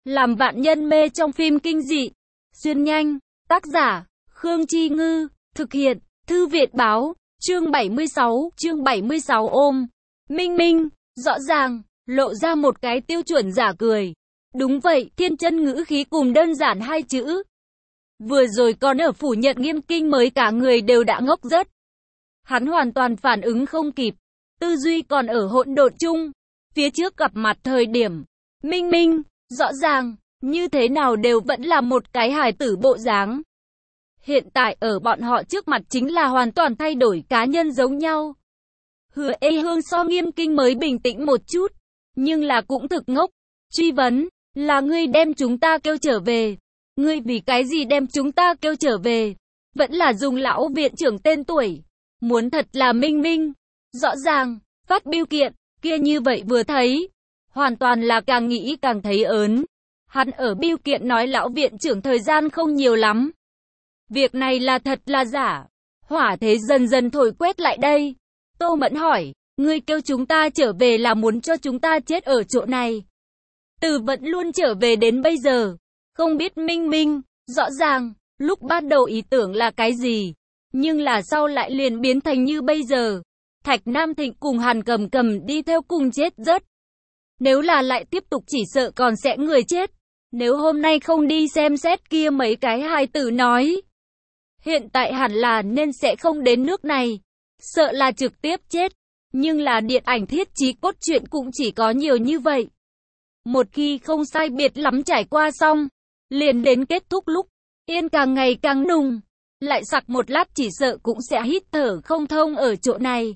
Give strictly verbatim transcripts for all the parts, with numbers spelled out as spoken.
Làm vạn nhân mê trong phim kinh dị. Xuyên nhanh. Tác giả, Khương Chi Ngư. Thực hiện, Thư viện Báo. Chương bảy mươi sáu, chương bảy mươi sáu ôm. Minh Minh, rõ ràng, lộ ra một cái tiêu chuẩn giả cười. Đúng vậy, thiên chân ngữ khí cùng đơn giản hai chữ. Vừa rồi còn ở phủ nhận Nghiêm Kinh mới cả người đều đã ngốc rất. Hắn hoàn toàn phản ứng không kịp. Tư duy còn ở hỗn độn chung. Phía trước gặp mặt thời điểm. Minh Minh, rõ ràng, như thế nào đều vẫn là một cái hài tử bộ dáng. Hiện tại ở bọn họ trước mặt chính là hoàn toàn thay đổi cá nhân giống nhau. Hứa Ê Hương so Nghiêm Kinh mới bình tĩnh một chút, nhưng là cũng thực ngốc. Truy vấn, là ngươi đem chúng ta kêu trở về. Ngươi vì cái gì đem chúng ta kêu trở về? Vẫn là dùng lão viện trưởng tên tuổi. Muốn thật là Minh Minh. Rõ ràng, phát biêu kiện, kia như vậy vừa thấy. Hoàn toàn là càng nghĩ càng thấy ớn. Hắn ở biêu kiện nói lão viện trưởng thời gian không nhiều lắm. Việc này là thật là giả. Hỏa thế dần dần thổi quét lại đây. Tô Mẫn hỏi, ngươi kêu chúng ta trở về là muốn cho chúng ta chết ở chỗ này. Từ vẫn luôn trở về đến bây giờ. Không biết Minh Minh, rõ ràng, lúc bắt đầu ý tưởng là cái gì. Nhưng là sau lại liền biến thành như bây giờ. Thạch Nam Thịnh cùng Hàn Cầm Cầm đi theo cùng chết rất. Nếu là lại tiếp tục chỉ sợ còn sẽ người chết. Nếu hôm nay không đi xem xét kia mấy cái hài tử nói. Hiện tại hẳn là nên sẽ không đến nước này. Sợ là trực tiếp chết. Nhưng là điện ảnh thiết trí cốt truyện cũng chỉ có nhiều như vậy. Một khi không sai biệt lắm trải qua xong. Liền đến kết thúc lúc. Yên càng ngày càng nùng. Lại sặc một lát chỉ sợ cũng sẽ hít thở không thông ở chỗ này.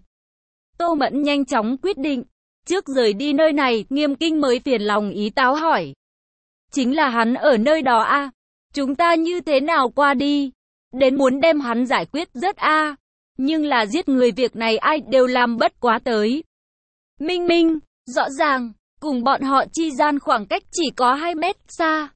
Tô Mẫn nhanh chóng quyết định. Trước rời đi nơi này, Nghiêm Kinh mới phiền lòng ý táo hỏi. Chính là hắn ở nơi đó a à? Chúng ta như thế nào qua đi? Đến muốn đem hắn giải quyết rất a à? Nhưng là giết người việc này ai đều làm bất quá tới. Minh Minh, rõ ràng, cùng bọn họ chi gian khoảng cách chỉ có hai mét xa.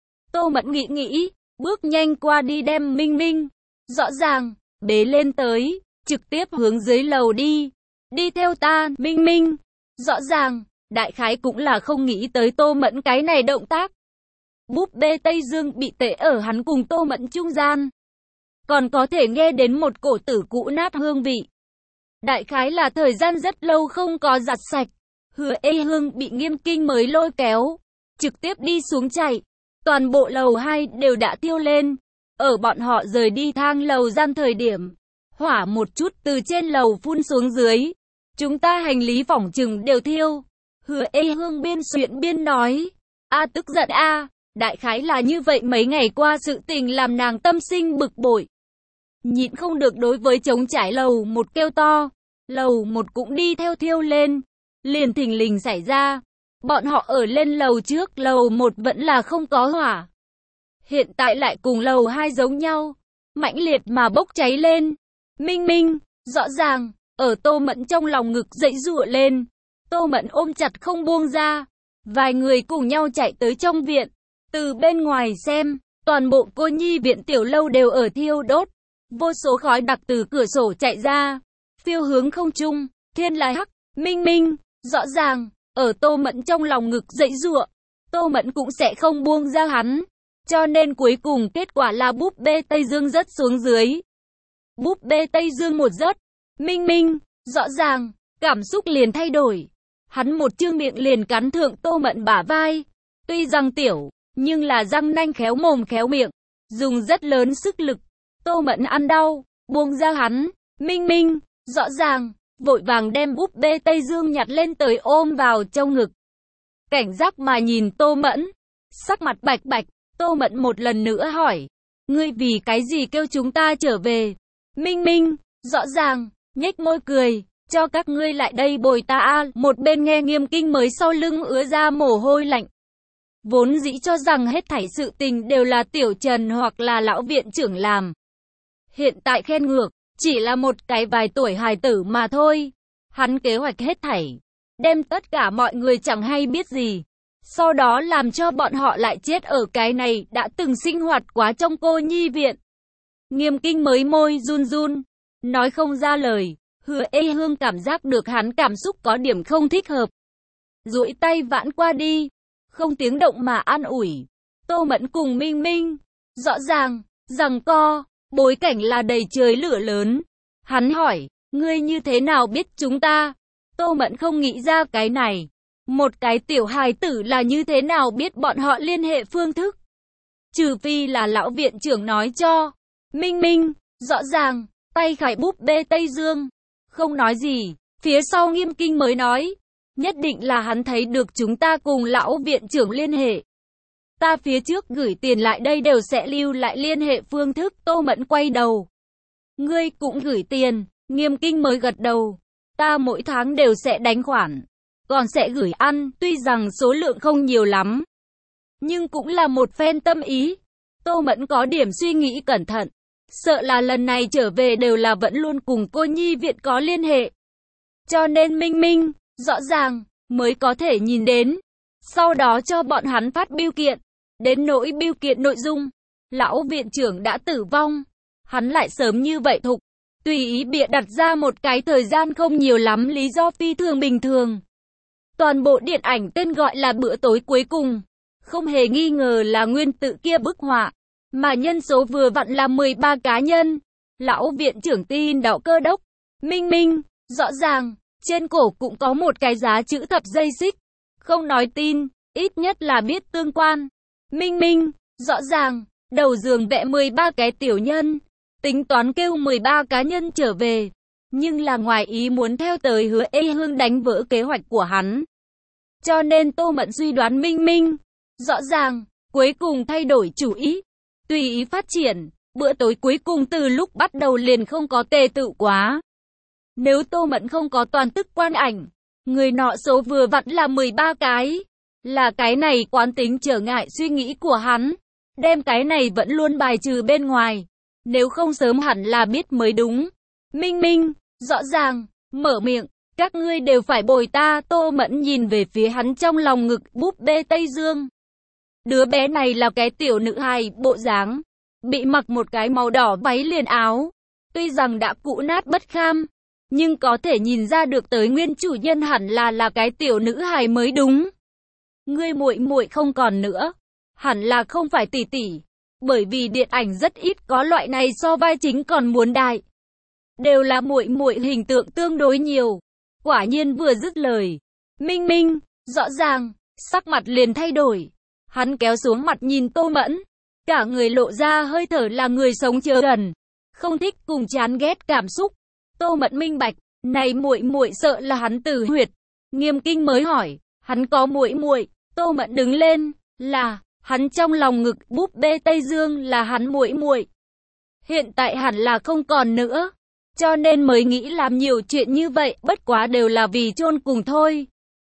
Tô Mẫn nghĩ nghĩ, bước nhanh qua đi đem Minh Minh, rõ ràng, bế lên tới, trực tiếp hướng dưới lầu đi. Đi theo ta, Minh Minh. Rõ ràng, đại khái cũng là không nghĩ tới Tô Mẫn cái này động tác. Búp bê Tây Dương bị tệ ở hắn cùng Tô Mẫn trung gian. Còn có thể nghe đến một cổ tử cũ nát hương vị. Đại khái là thời gian rất lâu không có giặt sạch. Hứa Ê Hương bị Nghiêm Kinh mới lôi kéo. Trực tiếp đi xuống chạy. Toàn bộ lầu hai đều đã thiêu lên. Ở bọn họ rời đi thang lầu gian thời điểm. Hỏa một chút từ trên lầu phun xuống dưới. Chúng ta hành lý phỏng chừng đều thiêu. Hứa Ê Hương biên xuyện biên nói. A tức giận a, đại khái là như vậy mấy ngày qua sự tình làm nàng tâm sinh bực bội. Nhịn không được đối với trống trải lầu một kêu to. Lầu một cũng đi theo thiêu lên. Liền thình lình xảy ra. Bọn họ ở lên lầu trước, lầu một vẫn là không có hỏa. Hiện tại lại cùng lầu hai giống nhau. Mãnh liệt mà bốc cháy lên. Minh Minh, rõ ràng. Ở Tô Mẫn trong lòng ngực dậy giụa lên. Tô Mẫn ôm chặt không buông ra. Vài người cùng nhau chạy tới trong viện. Từ bên ngoài xem, toàn bộ cô nhi viện tiểu lâu đều ở thiêu đốt. Vô số khói đặc từ cửa sổ chạy ra. Phiêu hướng không trung, thiên lai hắc, Minh Minh, rõ ràng. Ở Tô Mẫn trong lòng ngực dậy giụa. Tô Mẫn cũng sẽ không buông ra hắn. Cho nên cuối cùng kết quả là búp bê Tây Dương rớt xuống dưới. Búp bê Tây Dương một rớt. Minh Minh, rõ ràng, cảm xúc liền thay đổi. Hắn một chương miệng liền cắn thượng Tô Mẫn bả vai. Tuy rằng tiểu, nhưng là răng nanh khéo mồm khéo miệng. Dùng rất lớn sức lực. Tô Mẫn ăn đau, buông ra hắn. Minh Minh, rõ ràng, vội vàng đem búp bê Tây Dương nhặt lên tới ôm vào trong ngực. Cảnh giác mà nhìn Tô Mẫn. Sắc mặt bạch bạch, Tô Mẫn một lần nữa hỏi. Ngươi vì cái gì kêu chúng ta trở về? Minh Minh, rõ ràng. Nhếch môi cười, cho các ngươi lại đây bồi ta a. Một bên nghe Nghiêm Kinh mới sau lưng ứa ra mồ hôi lạnh. Vốn dĩ cho rằng hết thảy sự tình đều là Tiểu Trần hoặc là lão viện trưởng làm. Hiện tại khen ngược, chỉ là một cái vài tuổi hài tử mà thôi. Hắn kế hoạch hết thảy, đem tất cả mọi người chẳng hay biết gì. Sau đó làm cho bọn họ lại chết ở cái này đã từng sinh hoạt quá trong cô nhi viện. Nghiêm Kinh mới môi run run. Nói không ra lời, Hứa Ê Hương cảm giác được hắn cảm xúc có điểm không thích hợp. Duỗi tay vãn qua đi. không tiếng động mà an ủi. Tô Mẫn cùng Minh Minh, rõ ràng, giằng co, bối cảnh là đầy trời lửa lớn. Hắn hỏi, ngươi như thế nào biết chúng ta? Tô Mẫn không nghĩ ra cái này. Một cái tiểu hài tử là như thế nào biết bọn họ liên hệ phương thức? Trừ phi là lão viện trưởng nói cho. Minh Minh, rõ ràng, tay khải búp bê Tây Dương. Không nói gì, phía sau Nghiêm Kinh mới nói. Nhất định là hắn thấy được chúng ta cùng lão viện trưởng liên hệ. Ta phía trước gửi tiền lại đây đều sẽ lưu lại liên hệ phương thức. Tô Mẫn quay đầu. Ngươi cũng gửi tiền, Nghiêm Kinh mới gật đầu. Ta mỗi tháng đều sẽ đánh khoản, còn sẽ gửi ăn, tuy rằng số lượng không nhiều lắm, nhưng cũng là một phen tâm ý. Tô Mẫn có điểm suy nghĩ cẩn thận, sợ là lần này trở về đều là vẫn luôn cùng cô nhi viện có liên hệ. Cho nên Minh Minh, rõ ràng, mới có thể nhìn đến. Sau đó cho bọn hắn phát bưu kiện. Đến nỗi bưu kiện nội dung, lão viện trưởng đã tử vong. Hắn lại sớm như vậy thục, tùy ý bịa đặt ra một cái thời gian không nhiều lắm lý do phi thường bình thường. Toàn bộ điện ảnh tên gọi là Bữa tối cuối cùng. Không hề nghi ngờ là nguyên tự kia bức họa, mà nhân số vừa vặn là mười ba cá nhân. Lão viện trưởng tin đạo cơ đốc. Minh Minh, rõ ràng, trên cổ cũng có một cái giá chữ thập dây xích. Không nói tin, ít nhất là biết tương quan. Minh Minh, rõ ràng, đầu giường vẽ mười ba cái tiểu nhân. Tính toán kêu mười ba cá nhân trở về. Nhưng là ngoài ý muốn theo tới Hứa Ê Hương đánh vỡ kế hoạch của hắn. Cho nên Tô Mẫn suy đoán Minh Minh, rõ ràng, cuối cùng thay đổi chủ ý. Tùy ý phát triển, bữa tối cuối cùng từ lúc bắt đầu liền không có tề tự quá. Nếu Tô Mẫn không có toàn tức quan ảnh, người nọ số vừa vặn là mười ba cái. Là cái này quán tính trở ngại suy nghĩ của hắn. Đem cái này vẫn luôn bài trừ bên ngoài. Nếu không sớm hẳn là biết mới đúng. Minh Minh, rõ ràng, mở miệng, các ngươi đều phải bồi ta. Tô Mẫn nhìn về phía hắn trong lòng ngực búp bê Tây Dương. Đứa bé này là cái tiểu nữ hài, bộ dáng, bị mặc một cái màu đỏ váy liền áo. Tuy rằng đã cũ nát bất kham, nhưng có thể nhìn ra được tới nguyên chủ nhân hẳn là là cái tiểu nữ hài mới đúng. Ngươi muội muội không còn nữa, hẳn là không phải tỷ tỷ, bởi vì điện ảnh rất ít có loại này so vai chính còn muốn đại. Đều là muội muội hình tượng tương đối nhiều. Quả nhiên vừa dứt lời, Minh Minh, rõ ràng, sắc mặt liền thay đổi. Hắn kéo xuống mặt nhìn Tô Mẫn, cả người lộ ra hơi thở là người sống chớ gần, không thích cùng chán ghét cảm xúc. Tô Mẫn minh bạch, này muội muội sợ là hắn tử huyệt. Nghiêm Kinh mới hỏi, hắn có muội muội? Tô Mẫn đứng lên, là, hắn trong lòng ngực búp bê Tây Dương là hắn muội muội. Hiện tại hẳn là không còn nữa, cho nên mới nghĩ làm nhiều chuyện như vậy, bất quá đều là vì chôn cùng thôi.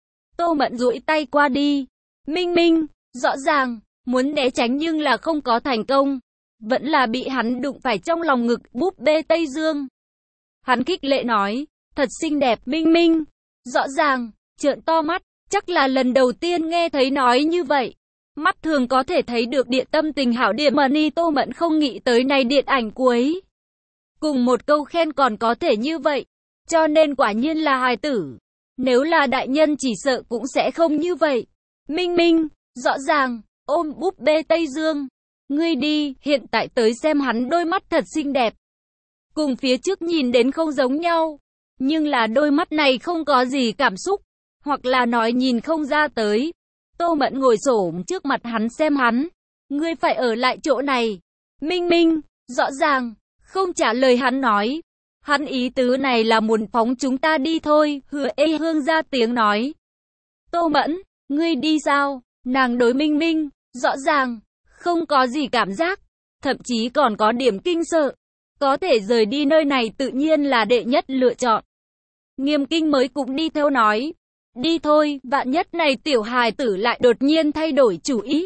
Tô Mẫn duỗi tay qua đi, Minh Minh, rõ ràng, muốn né tránh nhưng là không có thành công, vẫn là bị hắn đụng phải trong lòng ngực búp bê Tây Dương. Hắn khích lệ nói, thật xinh đẹp. Minh Minh, rõ ràng, trợn to mắt, chắc là lần đầu tiên nghe thấy nói như vậy. Mắt thường có thể thấy được địa tâm tình hảo điểm mà ni. Tô Mẫn không nghĩ tới này điện ảnh cuối. Cùng một câu khen còn có thể như vậy, cho nên quả nhiên là hài tử. Nếu là đại nhân chỉ sợ cũng sẽ không như vậy. Minh Minh, rõ ràng, ôm búp bê Tây Dương. Ngươi đi, hiện tại tới xem hắn đôi mắt thật xinh đẹp. Cùng phía trước nhìn đến không giống nhau, nhưng là đôi mắt này không có gì cảm xúc, hoặc là nói nhìn không ra tới. Tô Mẫn ngồi xổm trước mặt hắn xem hắn. Ngươi phải ở lại chỗ này. Minh Minh, rõ ràng, không trả lời hắn nói. Hắn ý tứ này là muốn phóng chúng ta đi thôi. Hứa Ê Hương ra tiếng nói. Tô Mẫn, ngươi đi sao? Nàng đối Minh Minh, rõ ràng, không có gì cảm giác, thậm chí còn có điểm kinh sợ. Có thể rời đi nơi này tự nhiên là đệ nhất lựa chọn. Nghiêm Kinh mới cũng đi theo nói. Đi thôi, vạn nhất này tiểu hài tử lại đột nhiên thay đổi chủ ý.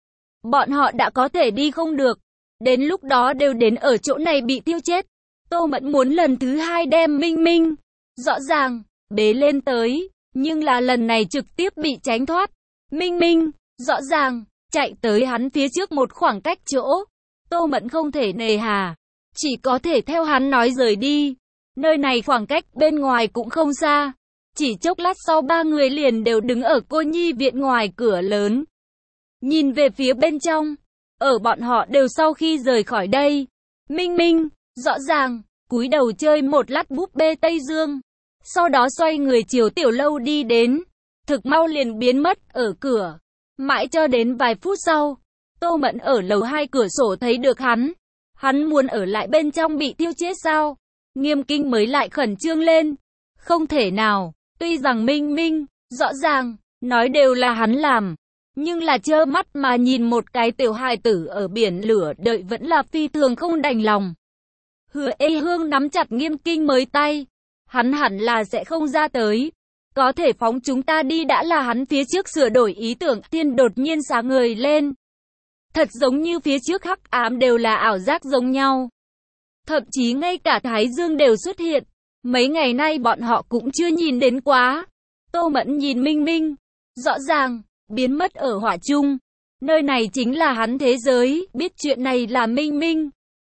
Bọn họ đã có thể đi không được. Đến lúc đó đều đến ở chỗ này bị tiêu chết. Tô Mẫn muốn lần thứ hai đem Minh Minh, rõ ràng, bế lên tới. Nhưng là lần này trực tiếp bị tránh thoát. Minh Minh, rõ ràng, chạy tới hắn phía trước một khoảng cách chỗ. Tô Mẫn không thể nề hà, chỉ có thể theo hắn nói rời đi. Nơi này khoảng cách bên ngoài cũng không xa. Chỉ chốc lát sau ba người liền đều đứng ở cô nhi viện ngoài cửa lớn. nhìn về phía bên trong. Ở bọn họ đều sau khi rời khỏi đây. Minh Minh, rõ ràng, cúi đầu chơi một lát búp bê Tây Dương. Sau đó xoay người chiều tiểu lâu đi đến. Thực mau liền biến mất ở cửa. Mãi cho đến vài phút sau, Tô Mẫn ở lầu hai cửa sổ thấy được hắn. Hắn muốn ở lại bên trong bị thiêu chết sao? Nghiêm Kinh mới lại khẩn trương lên. Không thể nào, tuy rằng Minh Minh, rõ ràng, nói đều là hắn làm. Nhưng là trơ mắt mà nhìn một cái tiểu hài tử ở biển lửa đợi vẫn là phi thường không đành lòng. Hứa Ê Hương nắm chặt Nghiêm Kinh mới tay. Hắn hẳn là sẽ không ra tới. Có thể phóng chúng ta đi đã là hắn phía trước sửa đổi ý tưởng, thiên đột nhiên sáng ngời lên. Thật giống như phía trước hắc ám đều là ảo giác giống nhau. Thậm chí ngay cả Thái Dương đều xuất hiện. Mấy ngày nay bọn họ cũng chưa nhìn đến quá. Tô Mẫn nhìn Minh Minh. Rõ ràng, biến mất ở hỏa trung. Nơi này chính là hắn thế giới, biết chuyện này là Minh Minh.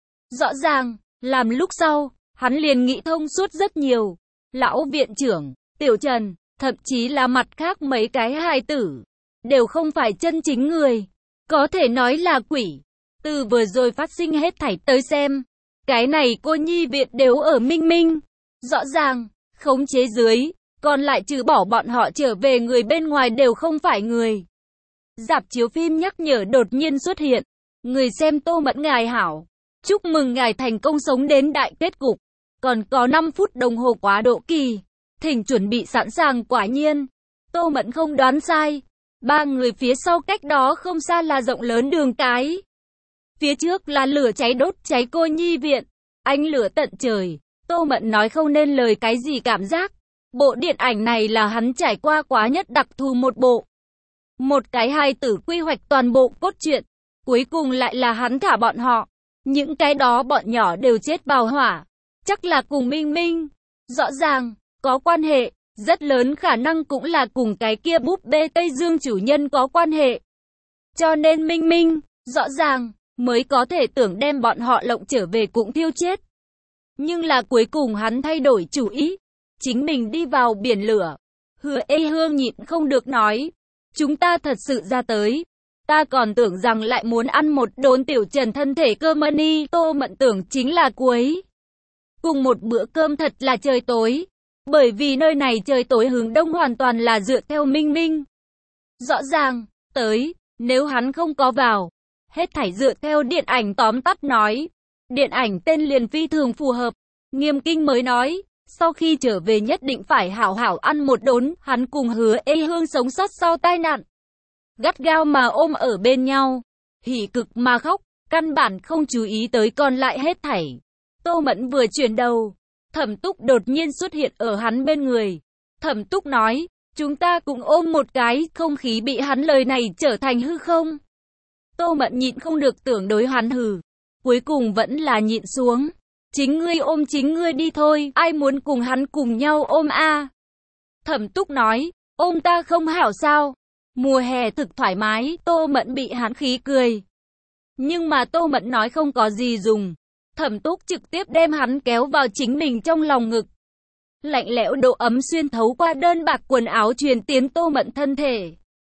Rõ ràng, làm lúc sau, hắn liền nghĩ thông suốt rất nhiều. Lão viện trưởng, Tiểu Trần, thậm chí là mặt khác mấy cái hài tử, đều không phải chân chính người. Có thể nói là quỷ. Từ vừa rồi phát sinh hết thảy tới xem. Cái này cô nhi viện đều ở Minh Minh. Rõ ràng, khống chế dưới. Còn lại trừ bỏ bọn họ trở về người bên ngoài đều không phải người. Rạp chiếu phim nhắc nhở đột nhiên xuất hiện. Người xem Tô Mẫn ngài hảo. Chúc mừng ngài thành công sống đến đại kết cục. Còn có năm phút đồng hồ quá độ kỳ. Thỉnh chuẩn bị sẵn sàng quả nhiên. Tô Mẫn không đoán sai. Ba người phía sau cách đó không xa là rộng lớn đường cái. Phía trước là lửa cháy đốt cháy cô nhi viện. Ánh lửa tận trời. Tô Mẫn nói không nên lời cái gì cảm giác. Bộ điện ảnh này là hắn trải qua quá nhất đặc thù một bộ. Một cái hài tử quy hoạch toàn bộ cốt truyện. Cuối cùng lại là hắn thả bọn họ. Những cái đó bọn nhỏ đều chết vào hỏa. Chắc là cùng Minh Minh. Rõ ràng, có quan hệ. Rất lớn khả năng cũng là cùng cái kia búp bê Tây Dương chủ nhân có quan hệ. Cho nên Minh Minh, rõ ràng, mới có thể tưởng đem bọn họ lộng trở về cũng thiêu chết. Nhưng là cuối cùng hắn thay đổi chủ ý. Chính mình đi vào biển lửa. Hứa Ê Hương nhịn không được nói. Chúng ta thật sự ra tới. Ta còn tưởng rằng lại muốn ăn một đốn Tiểu Trần thân thể cơ mani. Tô Mẫn tưởng chính là cuối cùng một bữa cơm thật là trời tối. Bởi vì nơi này trời tối hướng đông hoàn toàn là dựa theo Minh Minh. Rõ ràng, tới, nếu hắn không có vào. Hết thảy dựa theo điện ảnh tóm tắt nói. Điện ảnh tên liền phi thường phù hợp. Nghiêm Kinh mới nói. Sau khi trở về nhất định phải hảo hảo ăn một đốn. Hắn cùng Hứa Ê Hương sống sót sau tai nạn. Gắt gao mà ôm ở bên nhau. Hỉ cực mà khóc. Căn bản không chú ý tới còn lại hết thảy. Tô Mẫn vừa chuyển đầu. Thẩm Túc đột nhiên xuất hiện ở hắn bên người. Thẩm Túc nói. Chúng ta cùng ôm một cái. Không khí bị hắn lời này trở thành hư không. Tô Mẫn nhịn không được tưởng đối hắn hừ. Cuối cùng vẫn là nhịn xuống. Chính ngươi ôm chính ngươi đi thôi. Ai muốn cùng hắn cùng nhau ôm a? À? Thẩm Túc nói. Ôm ta không hảo sao? Mùa hè thực thoải mái. Tô Mẫn bị hắn khí cười. Nhưng mà Tô Mẫn nói không có gì dùng. Thẩm Túc trực tiếp đem hắn kéo vào chính mình trong lòng ngực. Lạnh lẽo độ ấm xuyên thấu qua đơn bạc quần áo truyền tiến Tô Mẫn thân thể.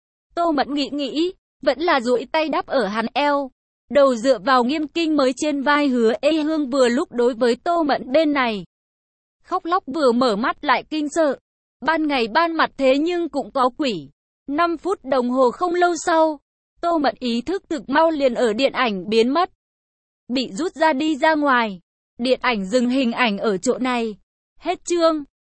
Tô Mẫn nghĩ nghĩ. Vẫn là duỗi tay đắp ở hắn eo. Đầu dựa vào Nghiêm Kinh mới trên vai. Hứa Ê Hương vừa lúc đối với Tô Mẫn bên này. Khóc lóc vừa mở mắt lại kinh sợ. Ban ngày ban mặt thế nhưng cũng có quỷ. năm phút đồng hồ không lâu sau. Tô Mẫn ý thức thực mau liền ở điện ảnh biến mất. Bị rút ra đi ra ngoài. Điện ảnh dừng hình ảnh ở chỗ này. Hết chương.